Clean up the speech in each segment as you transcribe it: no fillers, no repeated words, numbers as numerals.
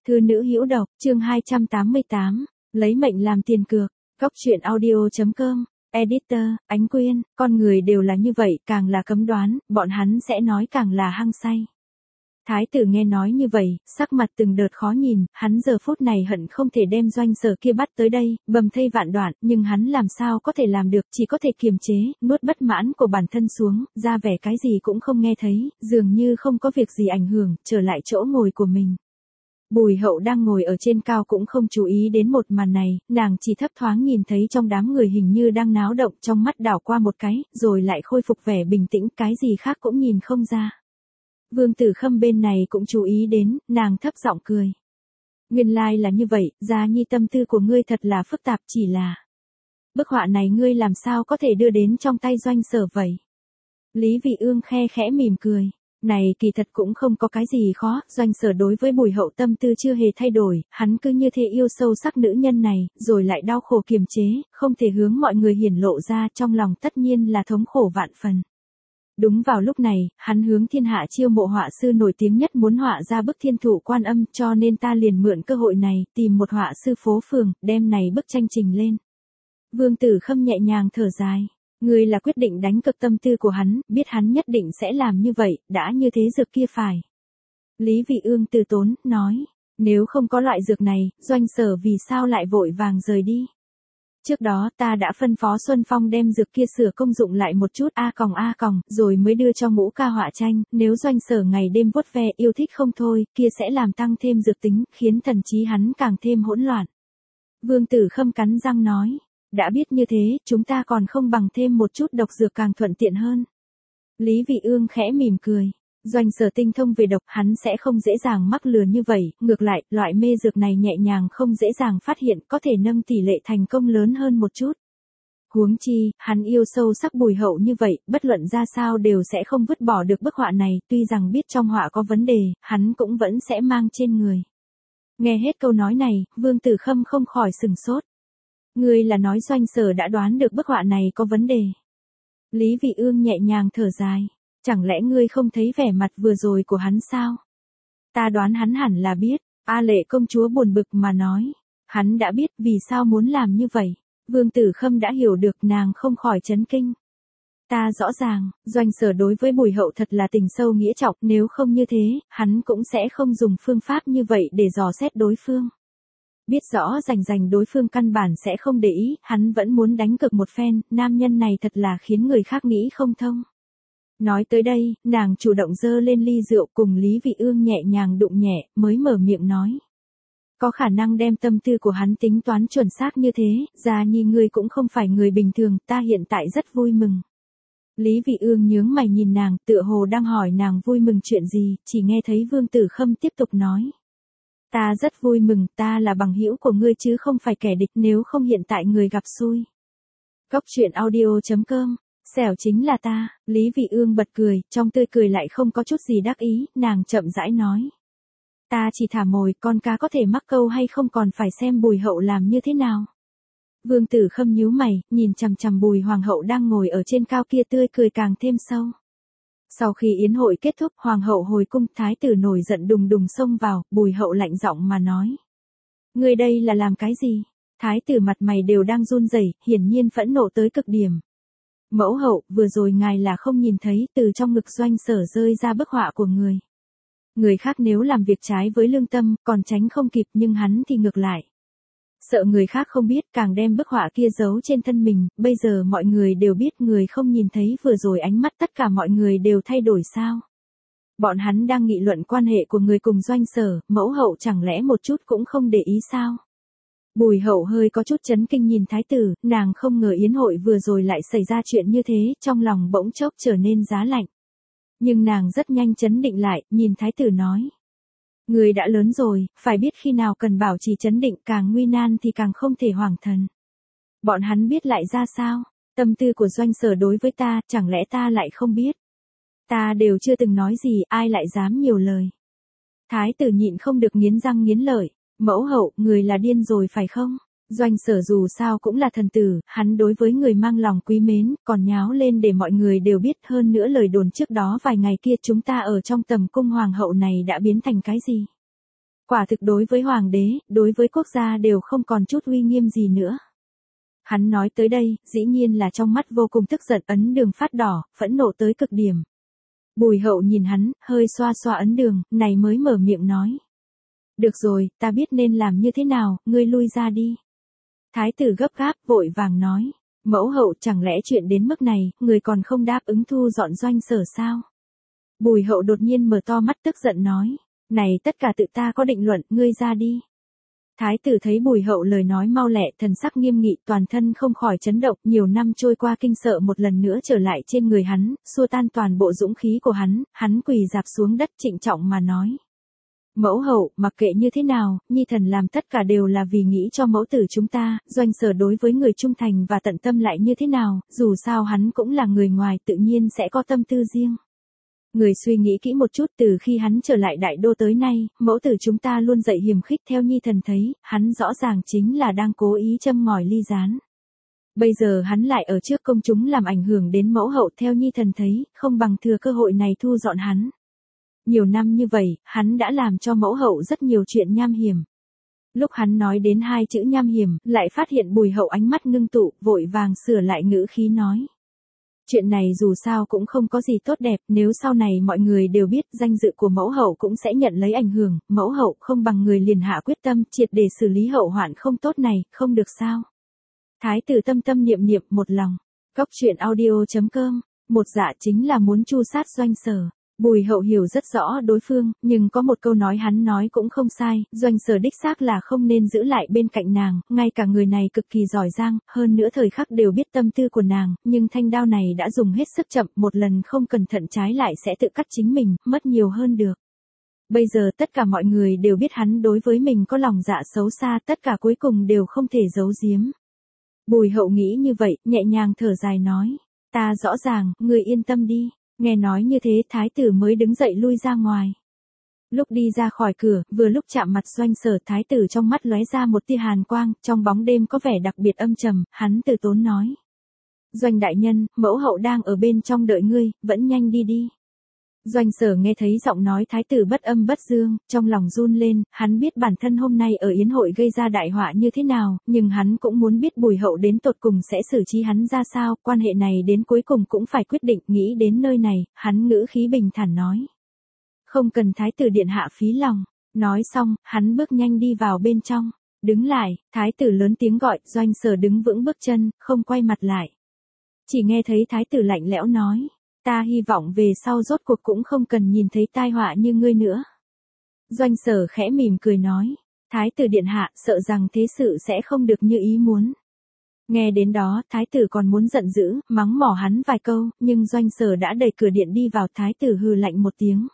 Thư nữ hữu độc, chương 288, lấy mệnh làm tiền cược, góc truyện audio.com, editor, Ánh Quyên, con người đều là như vậy, càng là cấm đoán, bọn hắn sẽ nói càng là hăng say. Thái tử nghe nói như vậy, sắc mặt từng đợt khó nhìn, hắn giờ phút này hận không thể đem Doanh Sở kia bắt tới đây, bầm thây vạn đoạn, nhưng hắn làm sao có thể làm được, chỉ có thể kiềm chế, nuốt bất mãn của bản thân xuống, ra vẻ cái gì cũng không nghe thấy, dường như không có việc gì ảnh hưởng, trở lại chỗ ngồi của mình. Bùi Hậu đang ngồi ở trên cao cũng không chú ý đến một màn này, nàng chỉ thấp thoáng nhìn thấy trong đám người hình như đang náo động, trong mắt đảo qua một cái, rồi lại khôi phục vẻ bình tĩnh, cái gì khác cũng nhìn không ra. Vương Tử Khâm bên này cũng chú ý đến, nàng thấp giọng cười. Nguyên lai là như vậy, Gia Nhi tâm tư của ngươi thật là phức tạp, chỉ là bức họa này ngươi làm sao có thể đưa đến trong tay Doanh Sở vậy? Lý Vị Ương khe khẽ mỉm cười. Này kỳ thật cũng không có cái gì khó, Doanh Sở đối với Bùi Hậu tâm tư chưa hề thay đổi, hắn cứ như thế yêu sâu sắc nữ nhân này, rồi lại đau khổ kiềm chế, không thể hướng mọi người hiển lộ ra, trong lòng tất nhiên là thống khổ vạn phần. Đúng vào lúc này, hắn hướng thiên hạ chiêu mộ họa sư nổi tiếng nhất muốn họa ra bức Thiên Thủ Quan Âm, cho nên ta liền mượn cơ hội này, tìm một họa sư phố phường, đem này bức tranh trình lên. Vương Tử Khâm nhẹ nhàng thở dài. Ngươi là quyết định đánh cực tâm tư của hắn, biết hắn nhất định sẽ làm như vậy, đã như thế dược kia phải. Lý Vị Ương từ tốn, nói, nếu không có loại dược này, Doanh Sở vì sao lại vội vàng rời đi? Trước đó ta đã phân phó Xuân Phong đem dược kia sửa công dụng lại một chút rồi mới đưa cho Ngũ Ca họa tranh, nếu Doanh Sở ngày đêm vuốt ve yêu thích không thôi, kia sẽ làm tăng thêm dược tính, khiến thần trí hắn càng thêm hỗn loạn. Vương Tử Khâm cắn răng nói. Đã biết như thế, chúng ta còn không bằng thêm một chút độc dược càng thuận tiện hơn. Lý Vị Ương khẽ mỉm cười. Doanh Sở tinh thông về độc, hắn sẽ không dễ dàng mắc lừa như vậy, ngược lại, loại mê dược này nhẹ nhàng không dễ dàng phát hiện, có thể nâng tỷ lệ thành công lớn hơn một chút. Huống chi, hắn yêu sâu sắc Bùi Hậu như vậy, bất luận ra sao đều sẽ không vứt bỏ được bức họa này, tuy rằng biết trong họa có vấn đề, hắn cũng vẫn sẽ mang trên người. Nghe hết câu nói này, Vương Tử Khâm không khỏi sừng sốt. Ngươi là nói Doanh Sở đã đoán được bức họa này có vấn đề. Lý Vị Ương nhẹ nhàng thở dài. Chẳng lẽ ngươi không thấy vẻ mặt vừa rồi của hắn sao? Ta đoán hắn hẳn là biết. A Lệ công chúa buồn bực mà nói. Hắn đã biết vì sao muốn làm như vậy. Vương Tử Khâm đã hiểu được, nàng không khỏi chấn kinh. Ta rõ ràng, Doanh Sở đối với Bùi Hậu thật là tình sâu nghĩa trọng, nếu không như thế, hắn cũng sẽ không dùng phương pháp như vậy để dò xét đối phương. Biết rõ rành đối phương căn bản sẽ không để ý, hắn vẫn muốn đánh cực một phen, nam nhân này thật là khiến người khác nghĩ không thông. Nói tới đây, nàng chủ động dơ lên ly rượu cùng Lý Vị Ương nhẹ nhàng đụng nhẹ, mới mở miệng nói. Có khả năng đem tâm tư của hắn tính toán chuẩn xác như thế, Gia Nhi ngươi cũng không phải người bình thường, ta hiện tại rất vui mừng. Lý Vị Ương nhướng mày nhìn nàng, tựa hồ đang hỏi nàng vui mừng chuyện gì, chỉ nghe thấy Vương Tử Khâm tiếp tục nói. Ta rất vui mừng, ta là bằng hữu của ngươi chứ không phải kẻ địch, nếu không hiện tại người gặp xui. Góc truyện audio.com, xẻo chính là ta. Lý Vị Ương bật cười, trong tươi cười lại không có chút gì đắc ý, nàng chậm rãi nói. Ta chỉ thả mồi, con cá có thể mắc câu hay không còn phải xem Bùi Hậu làm như thế nào. Vương Tử Khâm nhíu mày, nhìn chằm chằm Bùi Hoàng hậu đang ngồi ở trên cao kia, tươi cười càng thêm sâu. Sau khi yến hội kết thúc, Hoàng hậu hồi cung, thái tử nổi giận đùng đùng xông vào, Bùi Hậu lạnh giọng mà nói. Ngươi đây là làm cái gì? Thái tử mặt mày đều đang run rẩy, hiển nhiên phẫn nộ tới cực điểm. Mẫu hậu, vừa rồi ngài là không nhìn thấy, từ trong ngực Doanh Sở rơi ra bức họa của người. Người khác nếu làm việc trái với lương tâm, còn tránh không kịp, nhưng hắn thì ngược lại. Sợ người khác không biết, càng đem bức họa kia giấu trên thân mình, bây giờ mọi người đều biết, người không nhìn thấy vừa rồi ánh mắt tất cả mọi người đều thay đổi sao. Bọn hắn đang nghị luận quan hệ của người cùng Doanh Sở, mẫu hậu chẳng lẽ một chút cũng không để ý sao? Bùi Hậu hơi có chút chấn kinh nhìn thái tử, nàng không ngờ yến hội vừa rồi lại xảy ra chuyện như thế, trong lòng bỗng chốc trở nên giá lạnh. Nhưng nàng rất nhanh trấn định lại, nhìn thái tử nói. Người đã lớn rồi, phải biết khi nào cần bảo trì trấn định, càng nguy nan thì càng không thể hoảng thần. Bọn hắn biết lại ra sao? Tâm tư của Doanh Sở đối với ta, chẳng lẽ ta lại không biết? Ta đều chưa từng nói gì, ai lại dám nhiều lời? Thái tử nhịn không được nghiến răng nghiến lợi. Mẫu hậu, người là điên rồi phải không? Doanh Sở dù sao cũng là thần tử, hắn đối với người mang lòng quý mến, còn nháo lên để mọi người đều biết, hơn nữa lời đồn trước đó vài ngày kia chúng ta ở trong tầm cung hoàng hậu này đã biến thành cái gì? Quả thực đối với hoàng đế, đối với quốc gia đều không còn chút uy nghiêm gì nữa. Hắn nói tới đây, dĩ nhiên là trong mắt vô cùng tức giận, ấn đường phát đỏ, phẫn nộ tới cực điểm. Bùi hậu nhìn hắn, hơi xoa xoa ấn đường, này mới mở miệng nói. Được rồi, ta biết nên làm như thế nào, ngươi lui ra đi. Thái tử gấp gáp, vội vàng nói. Mẫu hậu, chẳng lẽ chuyện đến mức này, người còn không đáp ứng thu dọn Doanh Sở sao? Bùi hậu đột nhiên mở to mắt tức giận nói. Này tất cả tự ta có định luận, ngươi ra đi. Thái tử thấy bùi hậu lời nói mau lẹ, thần sắc nghiêm nghị, toàn thân không khỏi chấn động, nhiều năm trôi qua kinh sợ một lần nữa trở lại trên người hắn, xua tan toàn bộ dũng khí của hắn quỳ dạp xuống đất trịnh trọng mà nói. Mẫu hậu, mặc kệ như thế nào, nhi thần làm tất cả đều là vì nghĩ cho mẫu tử chúng ta, Doanh Sở đối với người trung thành và tận tâm lại như thế nào, dù sao hắn cũng là người ngoài tự nhiên sẽ có tâm tư riêng. Người suy nghĩ kỹ một chút, từ khi hắn trở lại đại đô tới nay, mẫu tử chúng ta luôn dạy hiềm khích, theo nhi thần thấy, hắn rõ ràng chính là đang cố ý châm ngòi ly gián. Bây giờ hắn lại ở trước công chúng làm ảnh hưởng đến mẫu hậu, theo nhi thần thấy, không bằng thừa cơ hội này thu dọn hắn. Nhiều năm như vậy, hắn đã làm cho mẫu hậu rất nhiều chuyện nham hiểm. Lúc hắn nói đến hai chữ nham hiểm, lại phát hiện bùi hậu ánh mắt ngưng tụ, vội vàng sửa lại ngữ khí nói. Chuyện này dù sao cũng không có gì tốt đẹp, nếu sau này mọi người đều biết, danh dự của mẫu hậu cũng sẽ nhận lấy ảnh hưởng, mẫu hậu không bằng người liền hạ quyết tâm, triệt để xử lý hậu hoạn không tốt này, không được sao. Thái tử tâm tâm niệm niệm một lòng. Góc truyện audio.com, một dạ chính là muốn tru sát Doanh Sở. Bùi hậu hiểu rất rõ đối phương, nhưng có một câu nói hắn nói cũng không sai, Doanh Sở đích xác là không nên giữ lại bên cạnh nàng, ngay cả người này cực kỳ giỏi giang, hơn nữa thời khắc đều biết tâm tư của nàng, nhưng thanh đao này đã dùng hết sức chậm, một lần không cẩn thận trái lại sẽ tự cắt chính mình, mất nhiều hơn được. Bây giờ tất cả mọi người đều biết hắn đối với mình có lòng dạ xấu xa, tất cả cuối cùng đều không thể giấu giếm. Bùi hậu nghĩ như vậy, nhẹ nhàng thở dài nói, ta rõ ràng, ngươi yên tâm đi. Nghe nói như thế, thái tử mới đứng dậy lui ra ngoài. Lúc đi ra khỏi cửa, vừa lúc chạm mặt Doanh Sở, thái tử trong mắt lóe ra một tia hàn quang, trong bóng đêm có vẻ đặc biệt âm trầm, hắn từ tốn nói. Doanh đại nhân, mẫu hậu đang ở bên trong đợi ngươi, vẫn nhanh đi đi. Doanh Sở nghe thấy giọng nói thái tử bất âm bất dương, trong lòng run lên, hắn biết bản thân hôm nay ở yến hội gây ra đại họa như thế nào, nhưng hắn cũng muốn biết bùi hậu đến tột cùng sẽ xử trí hắn ra sao, quan hệ này đến cuối cùng cũng phải quyết định, nghĩ đến nơi này, hắn ngữ khí bình thản nói. Không cần thái tử điện hạ phí lòng, nói xong, hắn bước nhanh đi vào bên trong, đứng lại, thái tử lớn tiếng gọi, Doanh Sở đứng vững bước chân, không quay mặt lại. Chỉ nghe thấy thái tử lạnh lẽo nói. Ta hy vọng về sau rốt cuộc cũng không cần nhìn thấy tai họa như ngươi nữa. Doanh Sở khẽ mỉm cười nói. Thái tử điện hạ, sợ rằng thế sự sẽ không được như ý muốn. Nghe đến đó, thái tử còn muốn giận dữ, mắng mỏ hắn vài câu, nhưng Doanh Sở đã đẩy cửa điện đi vào, thái tử hừ lạnh một tiếng.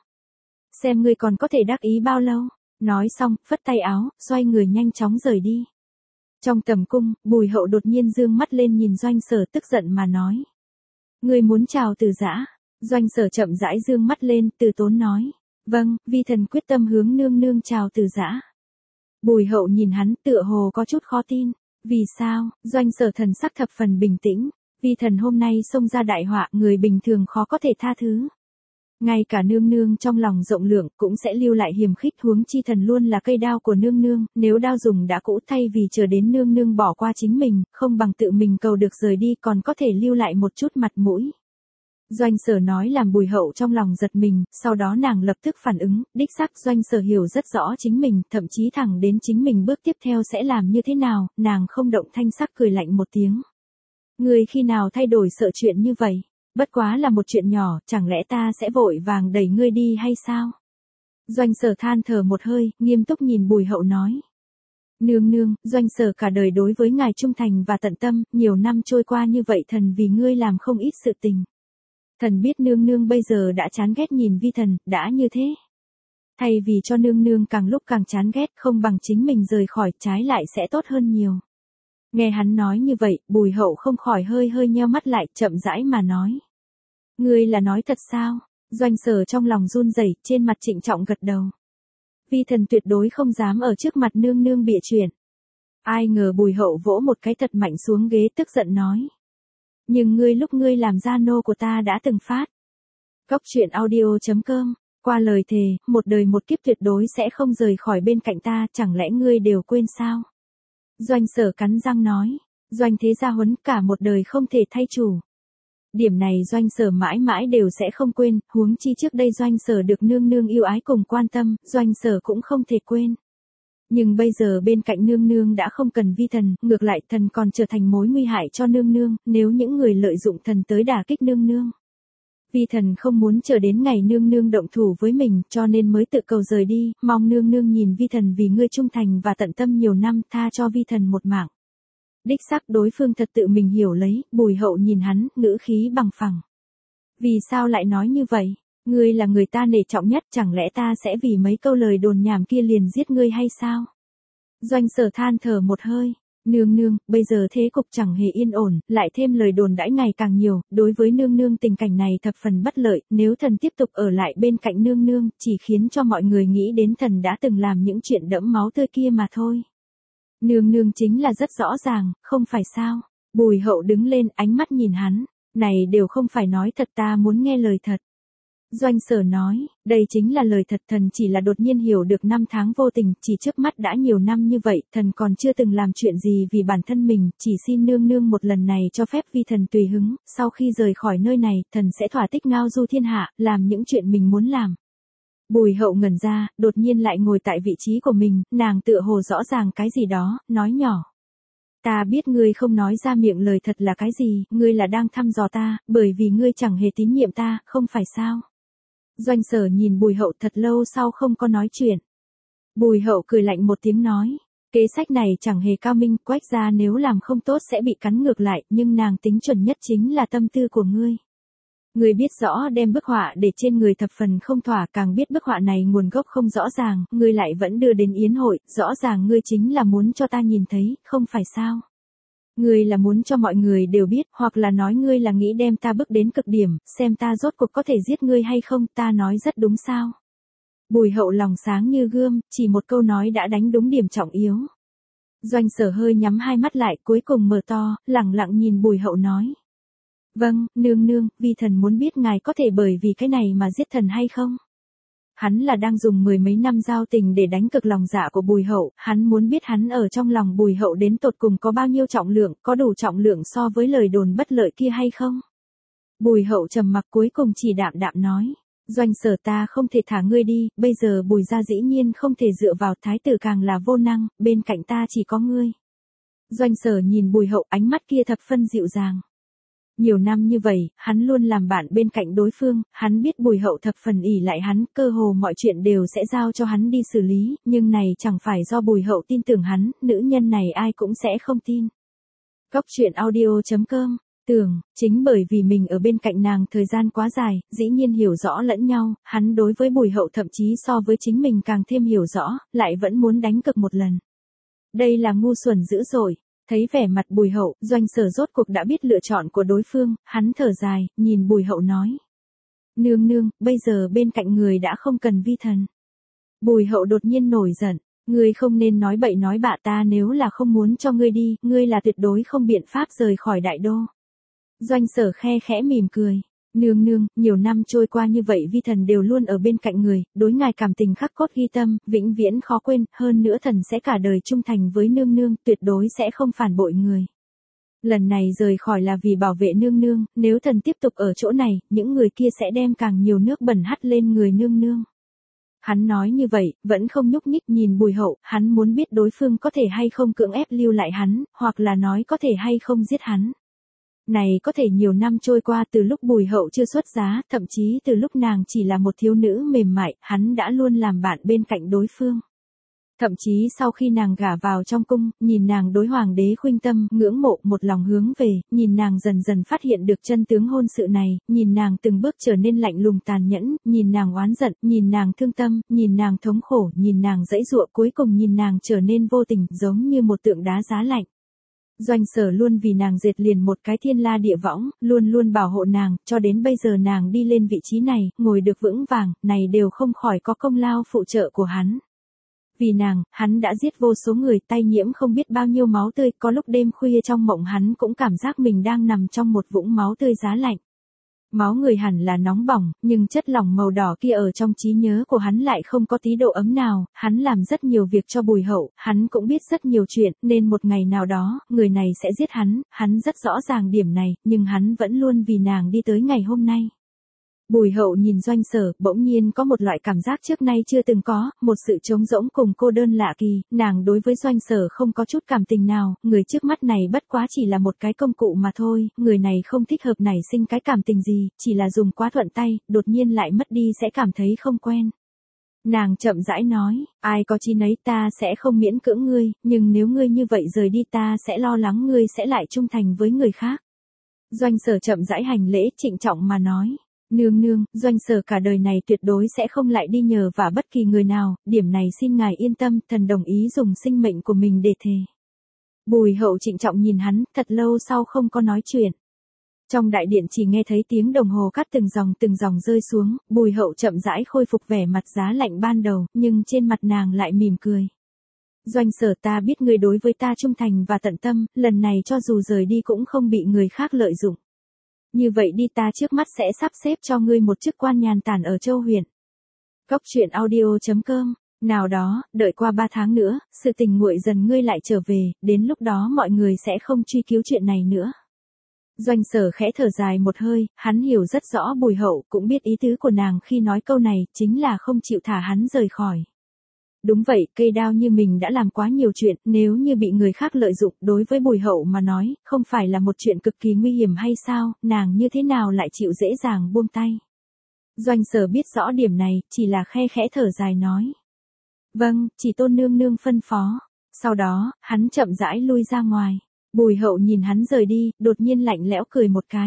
Xem ngươi còn có thể đắc ý bao lâu. Nói xong, phất tay áo, xoay người nhanh chóng rời đi. Trong tầm cung, bùi hậu đột nhiên dương mắt lên nhìn Doanh Sở tức giận mà nói. Ngươi muốn chào Từ Dã? Doanh Sở chậm rãi dương mắt lên, từ tốn nói. Vâng, vi thần quyết tâm hướng nương nương chào Từ Dã. Bùi hậu nhìn hắn tựa hồ có chút khó tin. Vì sao? Doanh Sở thần sắc thập phần bình tĩnh. Vi thần hôm nay xông ra đại họa, người bình thường khó có thể tha thứ. Ngay cả nương nương trong lòng rộng lượng cũng sẽ lưu lại hiềm khích, huống chi thần luôn là cây đao của nương nương, nếu đao dùng đã cũ, thay vì chờ đến nương nương bỏ qua chính mình, không bằng tự mình cầu được rời đi, còn có thể lưu lại một chút mặt mũi. Doanh Sở nói làm bùi hậu trong lòng giật mình, sau đó nàng lập tức phản ứng, đích xác Doanh Sở hiểu rất rõ chính mình, thậm chí thẳng đến chính mình bước tiếp theo sẽ làm như thế nào, nàng không động thanh sắc cười lạnh một tiếng. Người khi nào thay đổi sợ chuyện như vậy? Bất quá là một chuyện nhỏ, chẳng lẽ ta sẽ vội vàng đẩy ngươi đi hay sao? Doanh Sở than thở một hơi, nghiêm túc nhìn bùi hậu nói. Nương nương, Doanh Sở cả đời đối với ngài trung thành và tận tâm, nhiều năm trôi qua như vậy thần vì ngươi làm không ít sự tình. Thần biết nương nương bây giờ đã chán ghét nhìn vi thần, đã như thế. Thay vì cho nương nương càng lúc càng chán ghét, không bằng chính mình rời khỏi, trái lại sẽ tốt hơn nhiều. Nghe hắn nói như vậy, bùi hậu không khỏi hơi nheo mắt lại, chậm rãi mà nói. Ngươi là nói thật sao? Doanh Sở trong lòng run rẩy, trên mặt trịnh trọng gật đầu. Vi thần tuyệt đối không dám ở trước mặt nương nương bịa chuyện. Ai ngờ bùi hậu vỗ một cái thật mạnh xuống ghế, tức giận nói. Nhưng ngươi lúc ngươi làm gia nô của ta đã từng phát. Góc truyện audio.com Qua lời thề, một đời một kiếp tuyệt đối sẽ không rời khỏi bên cạnh ta, chẳng lẽ ngươi đều quên sao? Doanh Sở cắn răng nói, Doanh thế gia huấn cả một đời không thể thay chủ. Điểm này Doanh Sở mãi mãi đều sẽ không quên, huống chi trước đây Doanh Sở được nương nương yêu ái cùng quan tâm, Doanh Sở cũng không thể quên. Nhưng bây giờ bên cạnh nương nương đã không cần vi thần, ngược lại thần còn trở thành mối nguy hại cho nương nương, nếu những người lợi dụng thần tới đả kích nương nương. Vi thần không muốn chờ đến ngày nương nương động thủ với mình, cho nên mới tự cầu rời đi, mong nương nương nhìn vi thần vì ngươi trung thành và tận tâm nhiều năm, tha cho vi thần một mạng. Đích xác đối phương thật tự mình hiểu lấy, Bùi Hậu nhìn hắn, ngữ khí bằng phẳng. Vì sao lại nói như vậy? Ngươi là người ta nể trọng nhất, chẳng lẽ ta sẽ vì mấy câu lời đồn nhảm kia liền giết ngươi hay sao? Doanh Sở than thở một hơi. Nương nương, bây giờ thế cục chẳng hề yên ổn, lại thêm lời đồn đãi ngày càng nhiều, đối với nương nương tình cảnh này thập phần bất lợi, nếu thần tiếp tục ở lại bên cạnh nương nương, chỉ khiến cho mọi người nghĩ đến thần đã từng làm những chuyện đẫm máu tươi kia mà thôi. Nương nương chính là rất rõ ràng, không phải sao? Bùi Hậu đứng lên, ánh mắt nhìn hắn, này đều không phải nói thật, ta muốn nghe lời thật. Doanh Sở nói, đây chính là lời thật, thần chỉ là đột nhiên hiểu được năm tháng vô tình, chỉ trước mắt đã nhiều năm như vậy, thần còn chưa từng làm chuyện gì vì bản thân mình, chỉ xin nương nương một lần này cho phép vi thần tùy hứng, sau khi rời khỏi nơi này, thần sẽ thỏa thích ngao du thiên hạ, làm những chuyện mình muốn làm. Bùi Hậu ngẩn ra, đột nhiên lại ngồi tại vị trí của mình, nàng tựa hồ rõ ràng cái gì đó, nói nhỏ. Ta biết ngươi không nói ra miệng lời thật là cái gì, ngươi là đang thăm dò ta, bởi vì ngươi chẳng hề tín nhiệm ta, không phải sao? Doanh Sở nhìn Bùi Hậu thật lâu sau không có nói chuyện. Bùi Hậu cười lạnh một tiếng nói, kế sách này chẳng hề cao minh, Quách gia nếu làm không tốt sẽ bị cắn ngược lại, nhưng nàng tính chuẩn nhất chính là tâm tư của ngươi. Ngươi biết rõ đem bức họa để trên người thập phần không thỏa, càng biết bức họa này nguồn gốc không rõ ràng, ngươi lại vẫn đưa đến yến hội, rõ ràng ngươi chính là muốn cho ta nhìn thấy, không phải sao? Ngươi là muốn cho mọi người đều biết, hoặc là nói ngươi là nghĩ đem ta bước đến cực điểm, xem ta rốt cuộc có thể giết ngươi hay không, ta nói rất đúng sao? Bùi Hậu lòng sáng như gươm, chỉ một câu nói đã đánh đúng điểm trọng yếu. Doanh Sở hơi nhắm hai mắt lại, cuối cùng mở to, lẳng lặng nhìn Bùi Hậu nói. Vâng, nương nương, vi thần muốn biết ngài có thể bởi vì cái này mà giết thần hay không? Hắn là đang dùng mười mấy năm giao tình để đánh cực lòng dạ của Bùi Hậu, hắn muốn biết hắn ở trong lòng Bùi Hậu đến tột cùng có bao nhiêu trọng lượng, có đủ trọng lượng so với lời đồn bất lợi kia hay không? Bùi Hậu trầm mặc cuối cùng chỉ đạm đạm nói, Doanh Sở ta không thể thả ngươi đi, bây giờ Bùi gia dĩ nhiên không thể dựa vào, thái tử càng là vô năng, bên cạnh ta chỉ có ngươi. Doanh Sở nhìn Bùi Hậu, ánh mắt kia thập phân dịu dàng. Nhiều năm như vậy, hắn luôn làm bạn bên cạnh đối phương, hắn biết Bùi Hậu thập phần ỷ lại hắn, cơ hồ mọi chuyện đều sẽ giao cho hắn đi xử lý, nhưng này chẳng phải do Bùi Hậu tin tưởng hắn, nữ nhân này ai cũng sẽ không tin. Góc truyện audio.com, tưởng, chính bởi vì mình ở bên cạnh nàng thời gian quá dài, dĩ nhiên hiểu rõ lẫn nhau, hắn đối với Bùi Hậu thậm chí so với chính mình càng thêm hiểu rõ, lại vẫn muốn đánh cược một lần. Đây là ngu xuẩn dữ dội. Thấy vẻ mặt Bùi Hậu, Doanh Sở rốt cuộc đã biết lựa chọn của đối phương, hắn thở dài, nhìn Bùi Hậu nói. Nương nương, bây giờ bên cạnh người đã không cần vi thần. Bùi Hậu đột nhiên nổi giận, ngươi không nên nói bậy nói bạ, ta nếu là không muốn cho ngươi đi, ngươi là tuyệt đối không biện pháp rời khỏi đại đô. Doanh Sở khe khẽ mỉm cười. Nương nương, nhiều năm trôi qua như vậy vi thần đều luôn ở bên cạnh người, đối ngài cảm tình khắc cốt ghi tâm, vĩnh viễn khó quên, hơn nữa thần sẽ cả đời trung thành với nương nương, tuyệt đối sẽ không phản bội người. Lần này rời khỏi là vì bảo vệ nương nương, nếu thần tiếp tục ở chỗ này, những người kia sẽ đem càng nhiều nước bẩn hắt lên người nương nương. Hắn nói như vậy, vẫn không nhúc nhích nhìn Bùi Hậu, hắn muốn biết đối phương có thể hay không cưỡng ép lưu lại hắn, hoặc là nói có thể hay không giết hắn. Này có thể nhiều năm trôi qua từ lúc Bùi Hậu chưa xuất giá, thậm chí từ lúc nàng chỉ là một thiếu nữ mềm mại, hắn đã luôn làm bạn bên cạnh đối phương. Thậm chí sau khi nàng gả vào trong cung, nhìn nàng đối hoàng đế khuynh tâm, ngưỡng mộ một lòng hướng về, nhìn nàng dần dần phát hiện được chân tướng hôn sự này, nhìn nàng từng bước trở nên lạnh lùng tàn nhẫn, nhìn nàng oán giận, nhìn nàng thương tâm, nhìn nàng thống khổ, nhìn nàng giãy giụa, cuối cùng nhìn nàng trở nên vô tình, giống như một tượng đá giá lạnh. Doanh Sở luôn vì nàng dệt liền một cái thiên la địa võng, luôn luôn bảo hộ nàng, cho đến bây giờ nàng đi lên vị trí này, ngồi được vững vàng, này đều không khỏi có công lao phụ trợ của hắn. Vì nàng, hắn đã giết vô số người, tay nhiễm không biết bao nhiêu máu tươi, có lúc đêm khuya trong mộng hắn cũng cảm giác mình đang nằm trong một vũng máu tươi giá lạnh. Máu người hẳn là nóng bỏng, nhưng chất lỏng màu đỏ kia ở trong trí nhớ của hắn lại không có tí độ ấm nào, hắn làm rất nhiều việc cho Bùi Hậu, hắn cũng biết rất nhiều chuyện, nên một ngày nào đó, người này sẽ giết hắn rất rõ ràng điểm này, nhưng hắn vẫn luôn vì nàng đi tới ngày hôm nay. Bùi Hậu nhìn Doanh Sở, bỗng nhiên có một loại cảm giác trước nay chưa từng có, một sự trống rỗng cùng cô đơn lạ kỳ, nàng đối với Doanh Sở không có chút cảm tình nào, người trước mắt này bất quá chỉ là một cái công cụ mà thôi, người này không thích hợp nảy sinh cái cảm tình gì, chỉ là dùng quá thuận tay, đột nhiên lại mất đi sẽ cảm thấy không quen. Nàng chậm rãi nói, ai có chi nấy ta sẽ không miễn cưỡng ngươi, nhưng nếu ngươi như vậy rời đi ta sẽ lo lắng ngươi sẽ lại trung thành với người khác. Doanh Sở chậm rãi hành lễ trịnh trọng mà nói. Nương nương, Doanh Sở cả đời này tuyệt đối sẽ không lại đi nhờ vả bất kỳ người nào, điểm này xin ngài yên tâm, thần đồng ý dùng sinh mệnh của mình để thề. Bùi Hậu trịnh trọng nhìn hắn, thật lâu sau không có nói chuyện. Trong đại điện chỉ nghe thấy tiếng đồng hồ cắt từng dòng rơi xuống, Bùi Hậu chậm rãi khôi phục vẻ mặt giá lạnh ban đầu, nhưng trên mặt nàng lại mỉm cười. Doanh Sở ta biết ngươi đối với ta trung thành và tận tâm, lần này cho dù rời đi cũng không bị người khác lợi dụng. Như vậy đi ta trước mắt sẽ sắp xếp cho ngươi một chức quan nhàn tản ở Châu huyện. Cốc truyện audio.com. Nào đó, đợi qua 3 tháng nữa, sự tình nguội dần ngươi lại trở về, đến lúc đó mọi người sẽ không truy cứu chuyện này nữa. Doanh Sở khẽ thở dài một hơi, hắn hiểu rất rõ Bùi Hậu, cũng biết ý tứ của nàng khi nói câu này, chính là không chịu thả hắn rời khỏi. Đúng vậy, cây đao như mình đã làm quá nhiều chuyện, nếu như bị người khác lợi dụng, đối với Bùi Hậu mà nói, không phải là một chuyện cực kỳ nguy hiểm hay sao, nàng như thế nào lại chịu dễ dàng buông tay. Doanh Sở biết rõ điểm này, chỉ là khe khẽ thở dài nói. Vâng, chỉ tôn nương nương phân phó. Sau đó, hắn chậm rãi lui ra ngoài. Bùi Hậu nhìn hắn rời đi, đột nhiên lạnh lẽo cười một cái.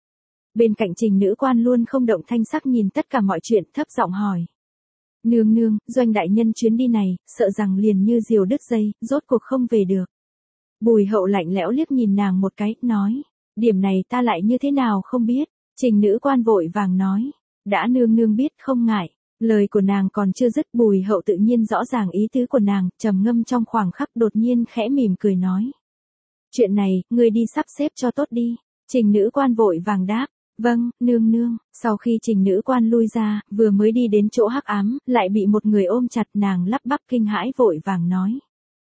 Bên cạnh Trình nữ quan luôn không động thanh sắc nhìn tất cả mọi chuyện, thấp giọng hỏi. Nương nương, Doanh đại nhân chuyến đi này, sợ rằng liền như diều đứt dây, rốt cuộc không về được. Bùi Hậu lạnh lẽo liếc nhìn nàng một cái, nói. Điểm này ta lại như thế nào không biết. Trình nữ quan vội vàng nói. Đã nương nương biết không ngại. Lời của nàng còn chưa dứt, Bùi Hậu tự nhiên rõ ràng ý tứ của nàng, trầm ngâm trong khoảng khắc đột nhiên khẽ mỉm cười nói. Chuyện này, ngươi đi sắp xếp cho tốt đi. Trình nữ quan vội vàng đáp. Vâng, nương nương. Sau khi Trình nữ quan lui ra, vừa mới đi đến chỗ hắc ám, lại bị một người ôm chặt, nàng lắp bắp kinh hãi vội vàng nói.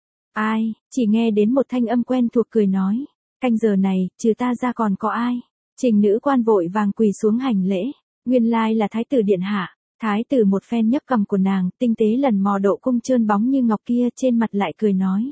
Ai, chỉ nghe đến một thanh âm quen thuộc cười nói. Canh giờ này, trừ ta ra còn có ai? Trình nữ quan vội vàng quỳ xuống hành lễ. Nguyên lai là thái tử điện hạ. Thái tử một phen nhấc cầm của nàng, tinh tế lần mò độ cung trơn bóng như ngọc kia, trên mặt lại cười nói.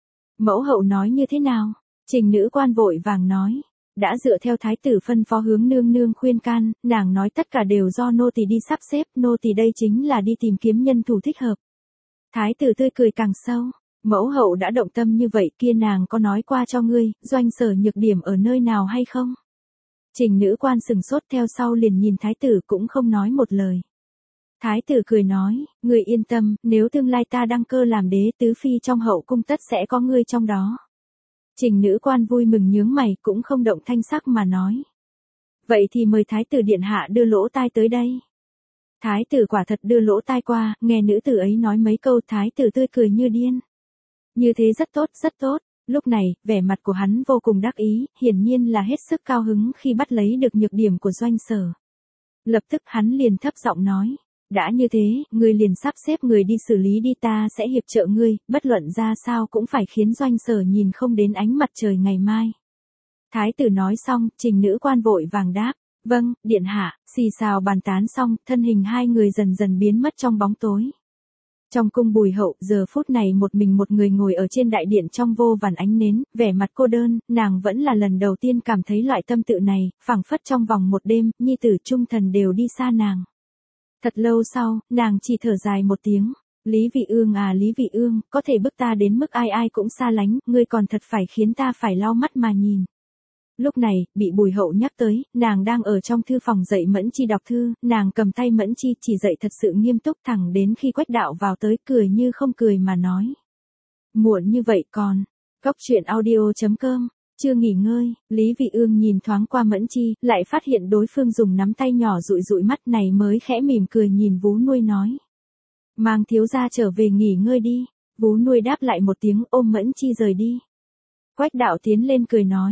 Mẫu hậu nói như thế nào? Trình nữ quan vội vàng nói. Đã dựa theo thái tử phân phó hướng nương nương khuyên can, nàng nói tất cả đều do nô tỳ đi sắp xếp, nô tỳ đây chính là đi tìm kiếm nhân thủ thích hợp. Thái tử tươi cười càng sâu, mẫu hậu đã động tâm như vậy kia nàng có nói qua cho ngươi, Doanh Sở nhược điểm ở nơi nào hay không? Trình nữ quan sừng sốt theo sau liền nhìn thái tử cũng không nói một lời. Thái tử cười nói, ngươi yên tâm, nếu tương lai ta đăng cơ làm đế tứ phi trong hậu cung tất sẽ có ngươi trong đó. Trình nữ quan vui mừng nhướng mày cũng không động thanh sắc mà nói. Vậy thì mời thái tử điện hạ đưa lỗ tai tới đây. Thái tử quả thật đưa lỗ tai qua, nghe nữ tử ấy nói mấy câu thái tử tươi cười như điên. Như thế rất tốt, rất tốt. Lúc này, vẻ mặt của hắn vô cùng đắc ý, hiển nhiên là hết sức cao hứng khi bắt lấy được nhược điểm của Doanh Sở. Lập tức hắn liền thấp giọng nói. Đã như thế, ngươi liền sắp xếp người đi xử lý đi ta sẽ hiệp trợ ngươi, bất luận ra sao cũng phải khiến Doanh Sở nhìn không đến ánh mặt trời ngày mai. Thái tử nói xong, Trình nữ quan vội vàng đáp, vâng, điện hạ, xì xào bàn tán xong, thân hình hai người dần dần biến mất trong bóng tối. Trong cung Bùi Hậu, giờ phút này một mình một người ngồi ở trên đại điện trong vô vàn ánh nến, vẻ mặt cô đơn, nàng vẫn là lần đầu tiên cảm thấy loại tâm tự này, phảng phất trong vòng một đêm, nhi tử trung thần đều đi xa nàng. Thật lâu sau, nàng chỉ thở dài một tiếng. Lý Vị Ương à Lý Vị Ương, có thể bức ta đến mức ai ai cũng xa lánh, ngươi còn thật phải khiến ta phải lau mắt mà nhìn. Lúc này, bị Bùi Hậu nhắc tới, nàng đang ở trong thư phòng dạy Mẫn Chi đọc thư, nàng cầm tay Mẫn Chi chỉ dạy thật sự nghiêm túc thẳng đến khi Quách Đạo vào tới cười như không cười mà nói. Muộn như vậy còn, Cốc truyện audio.com. Chưa nghỉ ngơi, Lý Vị Ương nhìn thoáng qua Mẫn Chi, lại phát hiện đối phương dùng nắm tay nhỏ dụi dụi mắt này mới khẽ mỉm cười nhìn Vú Nuôi nói. Mang thiếu gia trở về nghỉ ngơi đi. Vú Nuôi đáp lại một tiếng ôm Mẫn Chi rời đi. Quách Đạo tiến lên cười nói.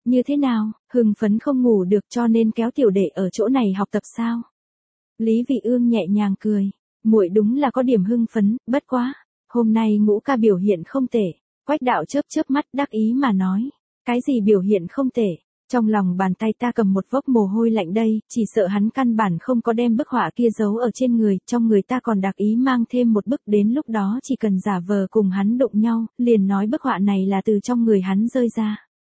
Như thế nào, hưng phấn không ngủ được cho nên kéo tiểu đệ ở chỗ này học tập sao? Lý Vị Ương nhẹ nhàng cười, muội đúng là có điểm hưng phấn, bất quá, hôm nay Ngũ ca biểu hiện không tệ. Quách đạo chớp chớp mắt đắc ý mà nói, cái gì biểu hiện không tệ? Trong lòng bàn tay ta cầm một vốc mồ hôi lạnh đây, chỉ sợ hắn căn bản không có đem bức họa kia giấu ở trên người, trong người ta còn đặc ý mang thêm một bức, đến lúc đó chỉ cần giả vờ cùng hắn đụng nhau, liền nói bức họa này là từ trong người hắn rơi ra.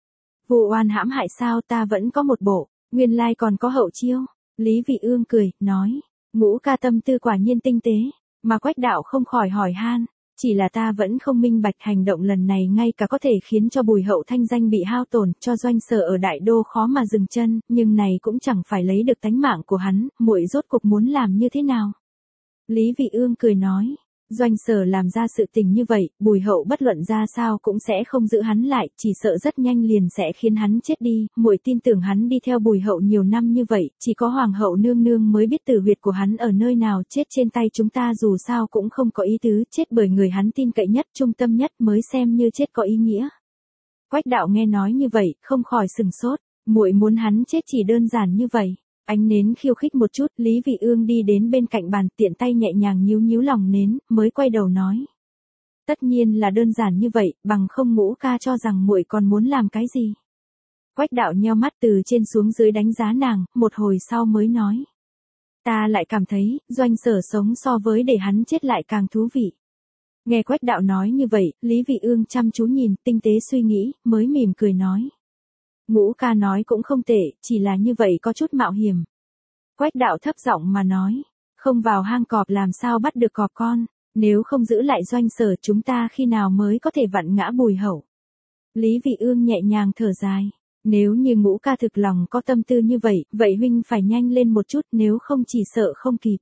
Vụ oan hãm hại sao, ta vẫn có một bộ, nguyên lai còn có hậu chiêu. Lý Vị Ương cười, nói, Ngũ ca tâm tư quả nhiên tinh tế, mà Quách đạo không khỏi hỏi han. Chỉ là ta vẫn không minh bạch hành động lần này ngay cả có thể khiến cho Bùi Hậu thanh danh bị hao tổn, cho Doanh Sở ở Đại Đô khó mà dừng chân, nhưng này cũng chẳng phải lấy được tánh mạng của hắn, muội rốt cuộc muốn làm như thế nào? Lý Vị Ương cười nói, Doanh Sở làm ra sự tình như vậy, Bùi Hậu bất luận ra sao cũng sẽ không giữ hắn lại, chỉ sợ rất nhanh liền sẽ khiến hắn chết đi, muội tin tưởng hắn đi theo Bùi Hậu nhiều năm như vậy, chỉ có Hoàng hậu nương nương mới biết tử huyệt của hắn ở nơi nào, chết trên tay chúng ta dù sao cũng không có ý tứ, chết bởi người hắn tin cậy nhất, trung tâm nhất mới xem như chết có ý nghĩa. Quách đạo nghe nói như vậy, không khỏi sừng sốt, muội muốn hắn chết chỉ đơn giản như vậy. Ánh nến khiêu khích một chút, Lý Vị Ương đi đến bên cạnh bàn, tiện tay nhẹ nhàng nhíu nhíu lòng nến, mới quay đầu nói. Tất nhiên là đơn giản như vậy, bằng không Ngũ ca cho rằng muội còn muốn làm cái gì. Quách đạo nheo mắt từ trên xuống dưới đánh giá nàng, một hồi sau mới nói. Ta lại cảm thấy, Doanh Sở sống so với để hắn chết lại càng thú vị. Nghe Quách đạo nói như vậy, Lý Vị Ương chăm chú nhìn, tinh tế suy nghĩ, mới mỉm cười nói. Ngũ ca nói cũng không tệ, chỉ là như vậy có chút mạo hiểm. Quách đạo thấp giọng mà nói, không vào hang cọp làm sao bắt được cọp con, nếu không giữ lại Doanh Sở chúng ta khi nào mới có thể vặn ngã Bùi Hậu. Lý Vị Ương nhẹ nhàng thở dài, nếu như Ngũ ca thực lòng có tâm tư như vậy, vậy huynh phải nhanh lên một chút, nếu không chỉ sợ không kịp.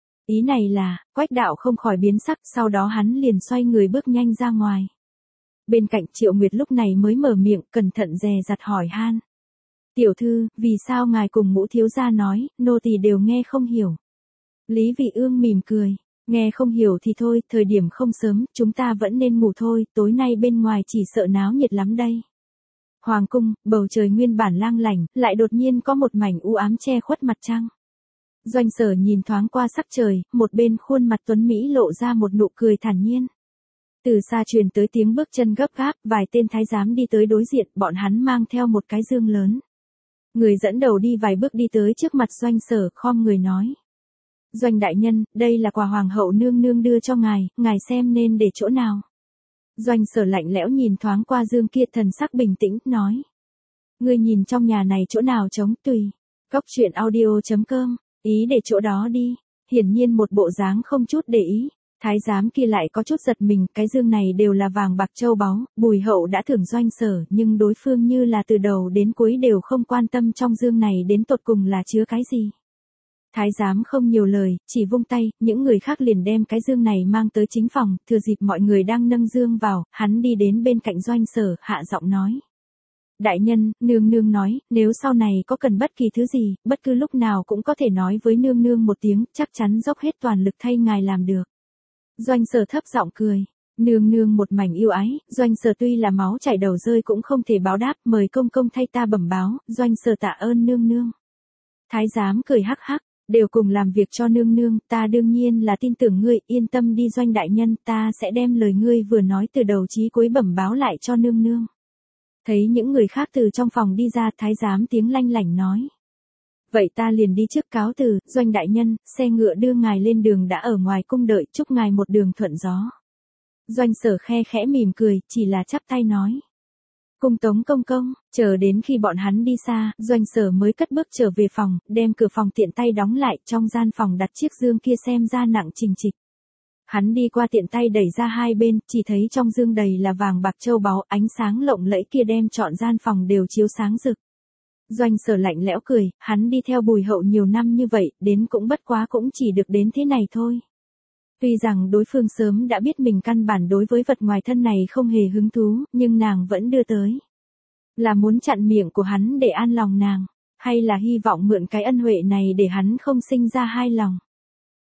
Ý này là, Quách đạo không khỏi biến sắc, sau đó hắn liền xoay người bước nhanh ra ngoài. Bên cạnh Triệu Nguyệt lúc này mới mở miệng, cẩn thận dè dặt hỏi han. Tiểu thư, vì sao ngài cùng Ngũ thiếu gia nói, nô tỳ đều nghe không hiểu. Lý Vị Ương mỉm cười, nghe không hiểu thì thôi, thời điểm không sớm, chúng ta vẫn nên ngủ thôi, tối nay bên ngoài chỉ sợ náo nhiệt lắm đây. Hoàng cung, bầu trời nguyên bản lang lành, lại đột nhiên có một mảnh u ám che khuất mặt trăng. Doanh Sở nhìn thoáng qua sắc trời, một bên khuôn mặt tuấn Mỹ lộ ra một nụ cười thản nhiên. Từ xa truyền tới tiếng bước chân gấp gáp, vài tên thái giám đi tới đối diện, bọn hắn mang theo một cái dương lớn. Người dẫn đầu đi vài bước đi tới trước mặt Doanh Sở, khom người nói. Doanh đại nhân, đây là quà Hoàng hậu nương nương đưa cho ngài xem nên để chỗ nào. Doanh Sở lạnh lẽo nhìn thoáng qua dương kia, thần sắc bình tĩnh, nói. Ngươi nhìn trong nhà này chỗ nào trống, tùy. Cốc truyện audio.com, ý để chỗ đó đi. Hiển nhiên một bộ dáng không chút để ý. Thái giám kia lại có chút giật mình, cái dương này đều là vàng bạc châu báu, Bùi Hậu đã thưởng Doanh Sở, nhưng đối phương như là từ đầu đến cuối đều không quan tâm trong dương này đến tột cùng là chứa cái gì. Thái giám không nhiều lời, chỉ vung tay, những người khác liền đem cái dương này mang tới chính phòng, thừa dịp mọi người đang nâng dương vào, hắn đi đến bên cạnh Doanh Sở, hạ giọng nói. Đại nhân, nương nương nói, nếu sau này có cần bất kỳ thứ gì, bất cứ lúc nào cũng có thể nói với nương nương một tiếng, chắc chắn dốc hết toàn lực thay ngài làm được. Doanh Sở thấp giọng cười, nương nương một mảnh yêu ái, Doanh Sở tuy là máu chảy đầu rơi cũng không thể báo đáp, mời công công thay ta bẩm báo, Doanh Sở tạ ơn nương nương. Thái giám cười hắc hắc, đều cùng làm việc cho nương nương, ta đương nhiên là tin tưởng ngươi, yên tâm đi Doanh đại nhân, ta sẽ đem lời ngươi vừa nói từ đầu chí cuối bẩm báo lại cho nương nương. Thấy những người khác từ trong phòng đi ra, thái giám tiếng lanh lảnh nói. Vậy ta liền đi trước cáo từ, Doanh đại nhân, xe ngựa đưa ngài lên đường đã ở ngoài cung đợi, chúc ngài một đường thuận gió. Doanh Sở khe khẽ mỉm cười, chỉ là chắp tay nói. Cung tống công công, chờ đến khi bọn hắn đi xa, Doanh Sở mới cất bước trở về phòng, đem cửa phòng tiện tay đóng lại, trong gian phòng đặt chiếc dương kia xem ra nặng trình trịch. Hắn đi qua tiện tay đẩy ra hai bên, chỉ thấy trong dương đầy là vàng bạc châu báu, ánh sáng lộng lẫy kia đem trọn gian phòng đều chiếu sáng rực. Doanh Sở lạnh lẽo cười, hắn đi theo Bùi Hậu nhiều năm như vậy, đến cũng bất quá cũng chỉ được đến thế này thôi. Tuy rằng đối phương sớm đã biết mình căn bản đối với vật ngoài thân này không hề hứng thú, nhưng nàng vẫn đưa tới. Là muốn chặn miệng của hắn để an lòng nàng, hay là hy vọng mượn cái ân huệ này để hắn không sinh ra hai lòng.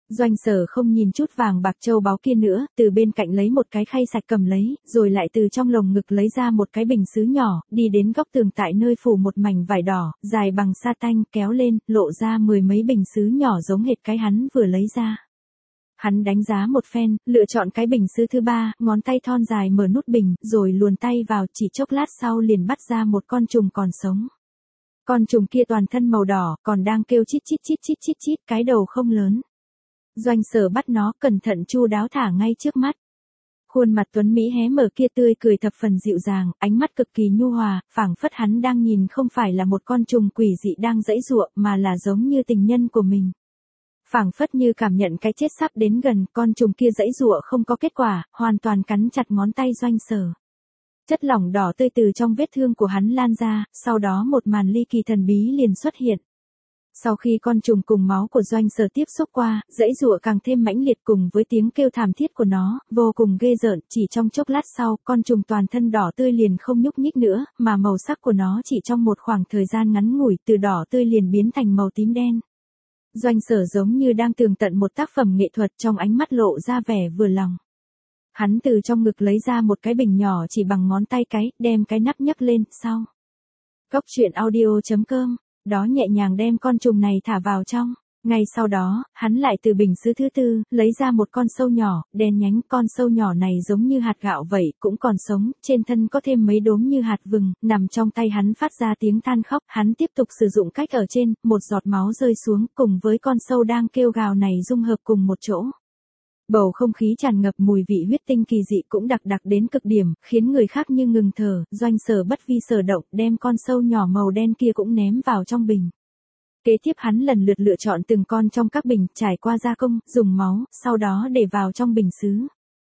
Doanh Sở không nhìn chút vàng bạc châu báu kia nữa, từ bên cạnh lấy một cái khay sạch cầm lấy, rồi lại từ trong lồng ngực lấy ra một cái bình sứ nhỏ, đi đến góc tường tại nơi phủ một mảnh vải đỏ, dài bằng sa tanh, kéo lên, lộ ra 10 mấy bình sứ nhỏ giống hệt cái hắn vừa lấy ra. Hắn đánh giá một phen, lựa chọn cái bình sứ thứ 3, ngón tay thon dài mở nút bình, rồi luồn tay vào, chỉ chốc lát sau liền bắt ra một con trùng còn sống. Con trùng kia toàn thân màu đỏ, còn đang kêu chít chít chít chít chít chít, cái đầu không lớn. Doanh Sở bắt nó, cẩn thận chu đáo thả ngay trước mắt. Khuôn mặt tuấn Mỹ hé mở kia tươi cười thập phần dịu dàng, ánh mắt cực kỳ nhu hòa, phảng phất hắn đang nhìn không phải là một con trùng quỷ dị đang giãy giụa, mà là giống như tình nhân của mình. Phảng phất như cảm nhận cái chết sắp đến gần, con trùng kia giãy giụa không có kết quả, hoàn toàn cắn chặt ngón tay Doanh Sở. Chất lỏng đỏ tươi từ trong vết thương của hắn lan ra, sau đó một màn ly kỳ thần bí liền xuất hiện. Sau khi con trùng cùng máu của Doanh Sở tiếp xúc qua, giãy giụa càng thêm mãnh liệt cùng với tiếng kêu thảm thiết của nó, vô cùng ghê rợn, chỉ trong chốc lát sau, con trùng toàn thân đỏ tươi liền không nhúc nhích nữa, mà màu sắc của nó chỉ trong một khoảng thời gian ngắn ngủi, từ đỏ tươi liền biến thành màu tím đen. Doanh Sở giống như đang tường tận một tác phẩm nghệ thuật, trong ánh mắt lộ ra vẻ vừa lòng. Hắn từ trong ngực lấy ra một cái bình nhỏ chỉ bằng ngón tay cái, đem cái nắp nhấc lên, sau. Cốc truyện audio.com, đó nhẹ nhàng đem con trùng này thả vào trong. Ngay sau đó, hắn lại từ bình sứ thứ 4, lấy ra một con sâu nhỏ, đen nhánh, con sâu nhỏ này giống như hạt gạo vậy, cũng còn sống, trên thân có thêm mấy đốm như hạt vừng, nằm trong tay hắn phát ra tiếng than khóc, hắn tiếp tục sử dụng cách ở trên, một giọt máu rơi xuống, cùng với con sâu đang kêu gào này dung hợp cùng một chỗ. Bầu không khí tràn ngập mùi vị huyết tinh kỳ dị cũng đặc đặc đến cực điểm, khiến người khác như ngừng thở, Doanh Sở bất vi sở động, đem con sâu nhỏ màu đen kia cũng ném vào trong bình. Kế tiếp hắn lần lượt lựa chọn từng con trong các bình, trải qua gia công, dùng máu, sau đó để vào trong bình sứ.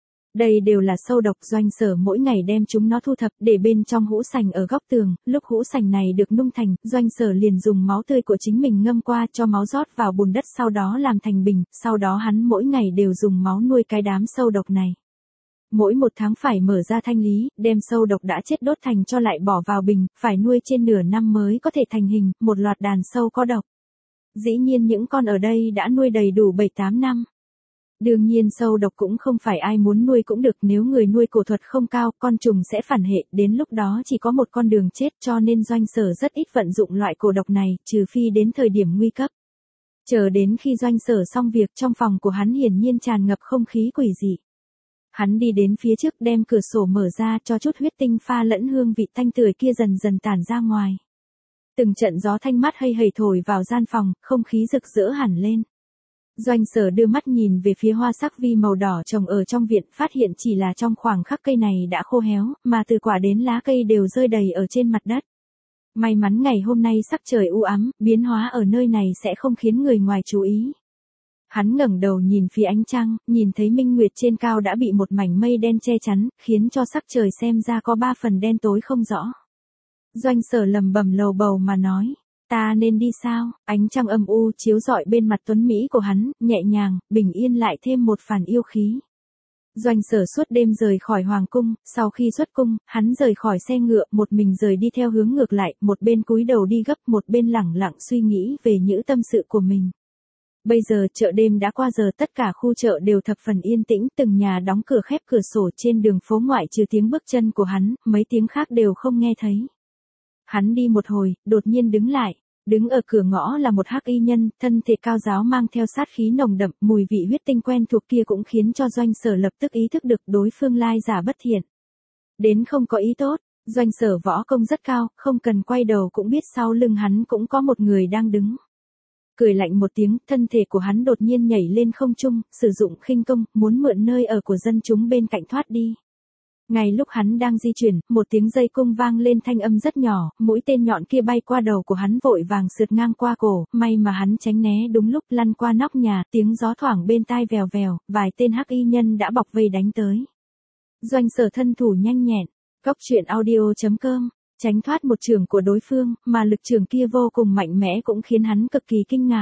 Đây đều là sâu độc, Doanh Sở mỗi ngày đem chúng nó thu thập, để bên trong hũ sành ở góc tường, lúc hũ sành này được nung thành, Doanh Sở liền dùng máu tươi của chính mình ngâm qua cho máu rót vào bùn đất sau đó làm thành bình, sau đó hắn mỗi ngày đều dùng máu nuôi cái đám sâu độc này. Mỗi một tháng phải mở ra thanh lý, đem sâu độc đã chết đốt thành cho lại bỏ vào bình, phải nuôi trên nửa năm mới có thể thành hình, một loạt đàn sâu có độc. Dĩ nhiên những con ở đây đã nuôi đầy đủ 7-8 năm. Đương nhiên sâu độc cũng không phải ai muốn nuôi cũng được, nếu người nuôi cổ thuật không cao, con trùng sẽ phản hệ, đến lúc đó chỉ có một con đường chết, cho nên Doanh Sở rất ít vận dụng loại cổ độc này, trừ phi đến thời điểm nguy cấp. Chờ đến khi Doanh Sở xong việc, trong phòng của hắn hiển nhiên tràn ngập không khí quỷ dị. Hắn đi đến phía trước đem cửa sổ mở ra cho chút huyết tinh pha lẫn hương vị thanh tươi kia dần dần tản ra ngoài. Từng trận gió thanh mát hây hây thổi vào gian phòng, không khí rực rỡ hẳn lên. Doanh Sở đưa mắt nhìn về phía hoa sắc vi màu đỏ trồng ở trong viện, phát hiện chỉ là trong khoảng khắc cây này đã khô héo, mà từ quả đến lá cây đều rơi đầy ở trên mặt đất. May mắn ngày hôm nay sắc trời u ám, biến hóa ở nơi này sẽ không khiến người ngoài chú ý. Hắn ngẩng đầu nhìn phía ánh trăng, nhìn thấy minh nguyệt trên cao đã bị một mảnh mây đen che chắn, khiến cho sắc trời xem ra có 3 phần đen tối không rõ. Doanh Sở lầm bầm lầu bầu mà nói, ta nên đi sao? Ánh trăng âm u chiếu rọi bên mặt tuấn Mỹ của hắn, nhẹ nhàng, bình yên lại thêm một phản yêu khí. Doanh Sở suốt đêm rời khỏi hoàng cung, sau khi xuất cung, hắn rời khỏi xe ngựa, một mình rời đi theo hướng ngược lại, một bên cúi đầu đi gấp, một bên lẳng lặng suy nghĩ về những tâm sự của mình. Bây giờ chợ đêm đã qua giờ, tất cả khu chợ đều thập phần yên tĩnh, từng nhà đóng cửa khép cửa sổ, trên đường phố ngoại trừ tiếng bước chân của hắn, mấy tiếng khác đều không nghe thấy. Hắn đi một hồi, đột nhiên đứng lại. Đứng ở cửa ngõ là một hắc y nhân, thân thể cao ráo mang theo sát khí nồng đậm, mùi vị huyết tinh quen thuộc kia cũng khiến cho Doanh Sở lập tức ý thức được đối phương lai giả bất thiện. Đến không có ý tốt, Doanh Sở võ công rất cao, không cần quay đầu cũng biết sau lưng hắn cũng có một người đang đứng. Cười lạnh một tiếng, thân thể của hắn đột nhiên nhảy lên không trung, sử dụng khinh công, muốn mượn nơi ở của dân chúng bên cạnh thoát đi. Ngay lúc hắn đang di chuyển, một tiếng dây cung vang lên thanh âm rất nhỏ, mũi tên nhọn kia bay qua đầu của hắn vội vàng sượt ngang qua cổ, may mà hắn tránh né đúng lúc, lăn qua nóc nhà, tiếng gió thoảng bên tai vèo vèo, vài tên hắc y nhân đã bọc vây đánh tới. Doanh Sở thân thủ nhanh nhẹn, cốc truyện audio.com, tránh thoát một chưởng của đối phương, mà lực chưởng kia vô cùng mạnh mẽ cũng khiến hắn cực kỳ kinh ngạc.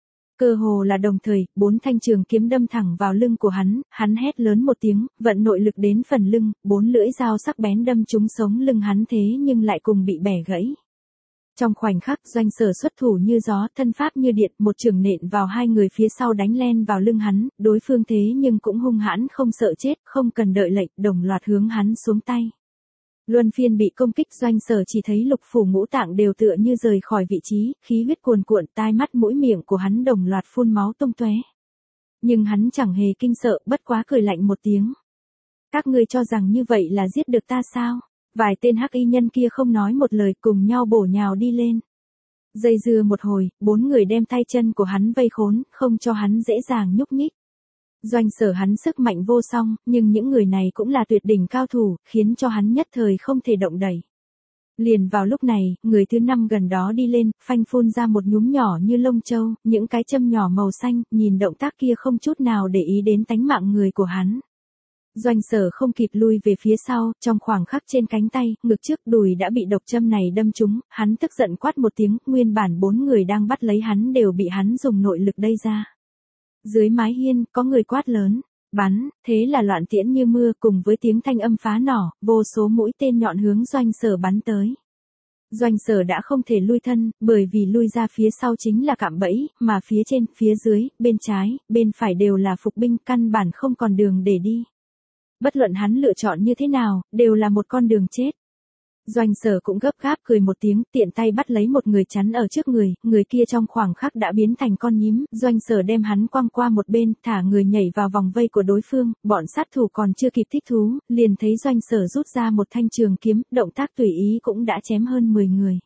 Cơ hồ là đồng thời, 4 thanh trường kiếm đâm thẳng vào lưng của hắn hét lớn một tiếng, vận nội lực đến phần lưng, 4 lưỡi dao sắc bén đâm trúng sống lưng hắn thế nhưng lại cùng bị bẻ gãy. Trong khoảnh khắc Doanh Sở xuất thủ như gió, thân pháp như điện, một chưởng nện vào hai người phía sau đánh len vào lưng hắn, đối phương thế nhưng cũng hung hãn không sợ chết, không cần đợi lệnh, đồng loạt hướng hắn xuống tay. Luân phiên bị công kích, Doanh Sở chỉ thấy lục phủ ngũ tạng đều tựa như rời khỏi vị trí, khí huyết cuồn cuộn, tai mắt mũi miệng của hắn đồng loạt phun máu tung tóe. Nhưng hắn chẳng hề kinh sợ, bất quá cười lạnh một tiếng. Các ngươi cho rằng như vậy là giết được ta sao? Vài tên hắc y nhân kia không nói một lời, cùng nhau bổ nhào đi lên. Dây dưa một hồi, 4 người đem tay chân của hắn vây khốn, không cho hắn dễ dàng nhúc nhích. Doanh Sở hắn sức mạnh vô song, nhưng những người này cũng là tuyệt đỉnh cao thủ, khiến cho hắn nhất thời không thể động đẩy. Liền vào lúc này, người thứ 5 gần đó đi lên, phanh phun ra một nhúm nhỏ như lông châu, những cái châm nhỏ màu xanh, nhìn động tác kia không chút nào để ý đến tánh mạng người của hắn. Doanh Sở không kịp lui về phía sau, trong khoảng khắc trên cánh tay, ngực trước đùi đã bị độc châm này đâm trúng, hắn tức giận quát một tiếng, nguyên bản 4 người đang bắt lấy hắn đều bị hắn dùng nội lực đẩy ra. Dưới mái hiên, có người quát lớn, bắn, thế là loạn tiễn như mưa cùng với tiếng thanh âm phá nỏ, vô số mũi tên nhọn hướng Doanh Sở bắn tới. Doanh Sở đã không thể lui thân, bởi vì lui ra phía sau chính là cạm bẫy, mà phía trên, phía dưới, bên trái, bên phải đều là phục binh, căn bản không còn đường để đi. Bất luận hắn lựa chọn như thế nào, đều là một con đường chết. Doanh Sở cũng gấp gáp cười một tiếng, tiện tay bắt lấy một người chắn ở trước người kia trong khoảng khắc đã biến thành con nhím, Doanh Sở đem hắn quăng qua một bên, thả người nhảy vào vòng vây của đối phương, bọn sát thủ còn chưa kịp thích thú, liền thấy Doanh Sở rút ra một thanh trường kiếm, động tác tùy ý cũng đã chém hơn 10 người.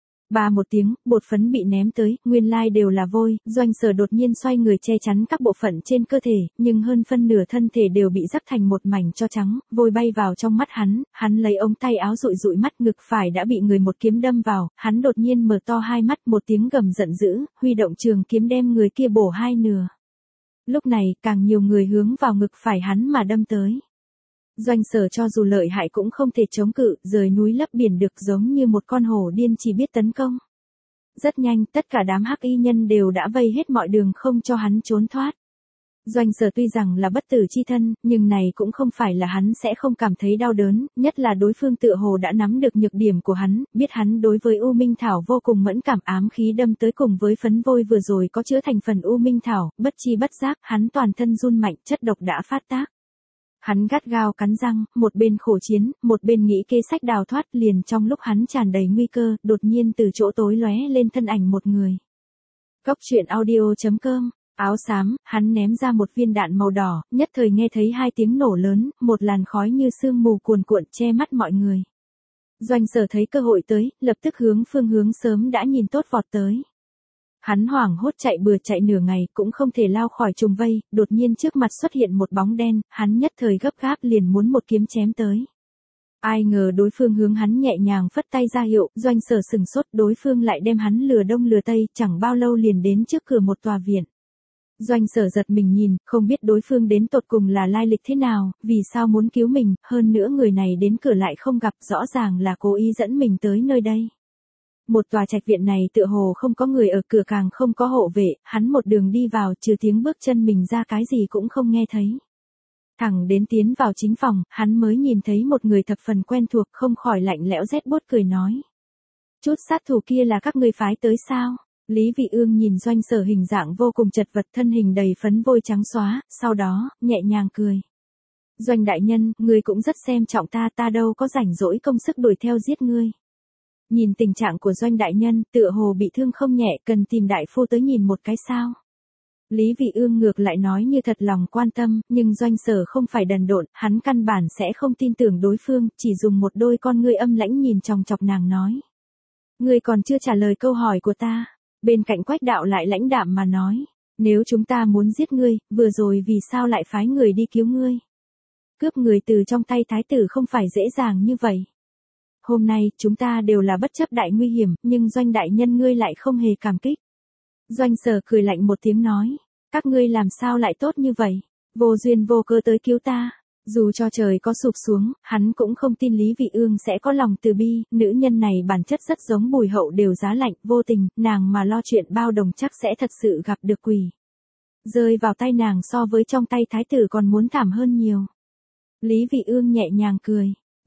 Ba một tiếng, bột phấn bị ném tới, nguyên lai đều là vôi, Doanh Sở đột nhiên xoay người che chắn các bộ phận trên cơ thể, nhưng hơn phân nửa thân thể đều bị rắc thành một mảnh tro trắng, vôi bay vào trong mắt hắn lấy ống tay áo dụi dụi mắt, ngực phải đã bị người một kiếm đâm vào, hắn đột nhiên mở to hai mắt, một tiếng gầm giận dữ, huy động trường kiếm đem người kia bổ hai nửa. Lúc này, càng nhiều người hướng vào ngực phải hắn mà đâm tới. Doanh Sở cho dù lợi hại cũng không thể chống cự, rời núi lấp biển được, giống như một con hổ điên chỉ biết tấn công. Rất nhanh, tất cả đám hắc y nhân đều đã vây hết mọi đường không cho hắn trốn thoát. Doanh Sở tuy rằng là bất tử chi thân, nhưng này cũng không phải là hắn sẽ không cảm thấy đau đớn, nhất là đối phương tựa hồ đã nắm được nhược điểm của hắn, biết hắn đối với U Minh Thảo vô cùng mẫn cảm, ám khí đâm tới cùng với phấn vôi vừa rồi có chứa thành phần U Minh Thảo, bất chi bất giác, hắn toàn thân run mạnh, chất độc đã phát tác. Hắn gắt gao cắn răng, một bên khổ chiến, một bên nghĩ kế sách đào thoát, liền trong lúc hắn tràn đầy nguy cơ, đột nhiên từ chỗ tối lóe lên thân ảnh một người. Cốc truyện audio.com, áo xám, hắn ném ra một viên đạn màu đỏ, nhất thời nghe thấy hai tiếng nổ lớn, một làn khói như sương mù cuồn cuộn che mắt mọi người. Doanh Sở thấy cơ hội tới, lập tức hướng phương hướng sớm đã nhìn tốt vọt tới. Hắn hoảng hốt chạy bừa chạy nửa ngày cũng không thể lao khỏi trùng vây, đột nhiên trước mặt xuất hiện một bóng đen, hắn nhất thời gấp gáp liền muốn một kiếm chém tới. Ai ngờ đối phương hướng hắn nhẹ nhàng phất tay ra hiệu, Doanh Sở sừng sốt, đối phương lại đem hắn lừa đông lừa tây, chẳng bao lâu liền đến trước cửa một tòa viện. Doanh Sở giật mình nhìn, không biết đối phương đến tột cùng là lai lịch thế nào, vì sao muốn cứu mình, hơn nữa người này đến cửa lại không gặp, rõ ràng là cố ý dẫn mình tới nơi đây. Một tòa trạch viện này tựa hồ không có người ở, cửa càng không có hộ vệ, hắn một đường đi vào, trừ tiếng bước chân mình ra cái gì cũng không nghe thấy. Thẳng đến tiến vào chính phòng, hắn mới nhìn thấy một người thập phần quen thuộc, không khỏi lạnh lẽo rét buốt cười nói. Chút sát thủ kia là các ngươi phái tới sao? Lý Vị Ương nhìn Doanh Sở hình dạng vô cùng chật vật, thân hình đầy phấn vôi trắng xóa, sau đó, nhẹ nhàng cười. Doanh đại nhân, ngươi cũng rất xem trọng ta đâu có rảnh rỗi công sức đuổi theo giết ngươi. Nhìn tình trạng của Doanh đại nhân, tựa hồ bị thương không nhẹ, cần tìm đại phu tới nhìn một cái sao. Lý Vị Ương ngược lại nói như thật lòng quan tâm, nhưng Doanh Sở không phải đần độn, hắn căn bản sẽ không tin tưởng đối phương, chỉ dùng một đôi con ngươi âm lãnh nhìn chòng chọc nàng nói. Ngươi còn chưa trả lời câu hỏi của ta. Bên cạnh Quách đạo lại lãnh đạm mà nói. Nếu chúng ta muốn giết ngươi, vừa rồi vì sao lại phái người đi cứu ngươi? Cướp người từ trong tay thái tử không phải dễ dàng như vậy. Hôm nay, chúng ta đều là bất chấp đại nguy hiểm, nhưng Doanh đại nhân ngươi lại không hề cảm kích. Doanh Sở cười lạnh một tiếng nói. Các ngươi làm sao lại tốt như vậy? Vô duyên vô cớ tới cứu ta. Dù cho trời có sụp xuống, hắn cũng không tin Lý Vị Ương sẽ có lòng từ bi, nữ nhân này bản chất rất giống Bùi Hậu đều giá lạnh, vô tình, nàng mà lo chuyện bao đồng chắc sẽ thật sự gặp được quỷ. Rơi vào tay nàng so với trong tay thái tử còn muốn thảm hơn nhiều. Lý Vị Ương nhẹ nhàng cười.